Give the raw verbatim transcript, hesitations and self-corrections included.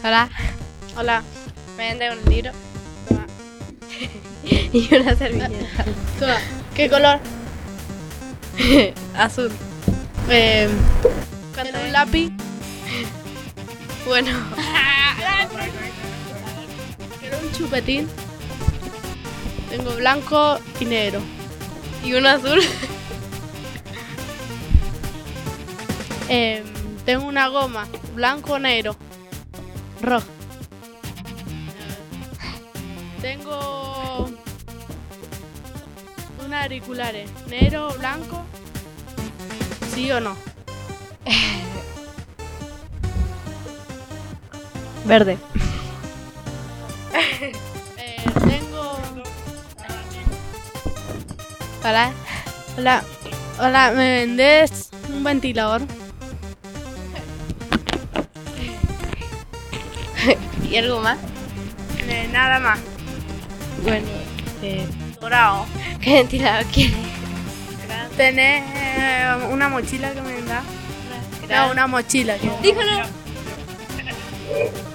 Hola. Hola. ¿Me vende un libro? Toma. Y una servilleta. Toma. ¿Qué color? Azul. Eh, ¿Tiene un lápiz? Bueno. ¿Quiero un chupetín? Tengo blanco y negro. ¿Y uno azul? Eh, tengo una goma, blanco o negro. Rojo. Tengo unos auriculares, negro o blanco. ¿Sí o no? Verde. Eh, tengo... Hola. Hola, hola, ¿me vendes un ventilador? ¿Y algo más? Eh, nada más. Bueno. Eh, Dorado. ¿Qué ventilador quieres? ¿Tenés eh, una mochila que me da? No, una mochila. Que... Díjalo.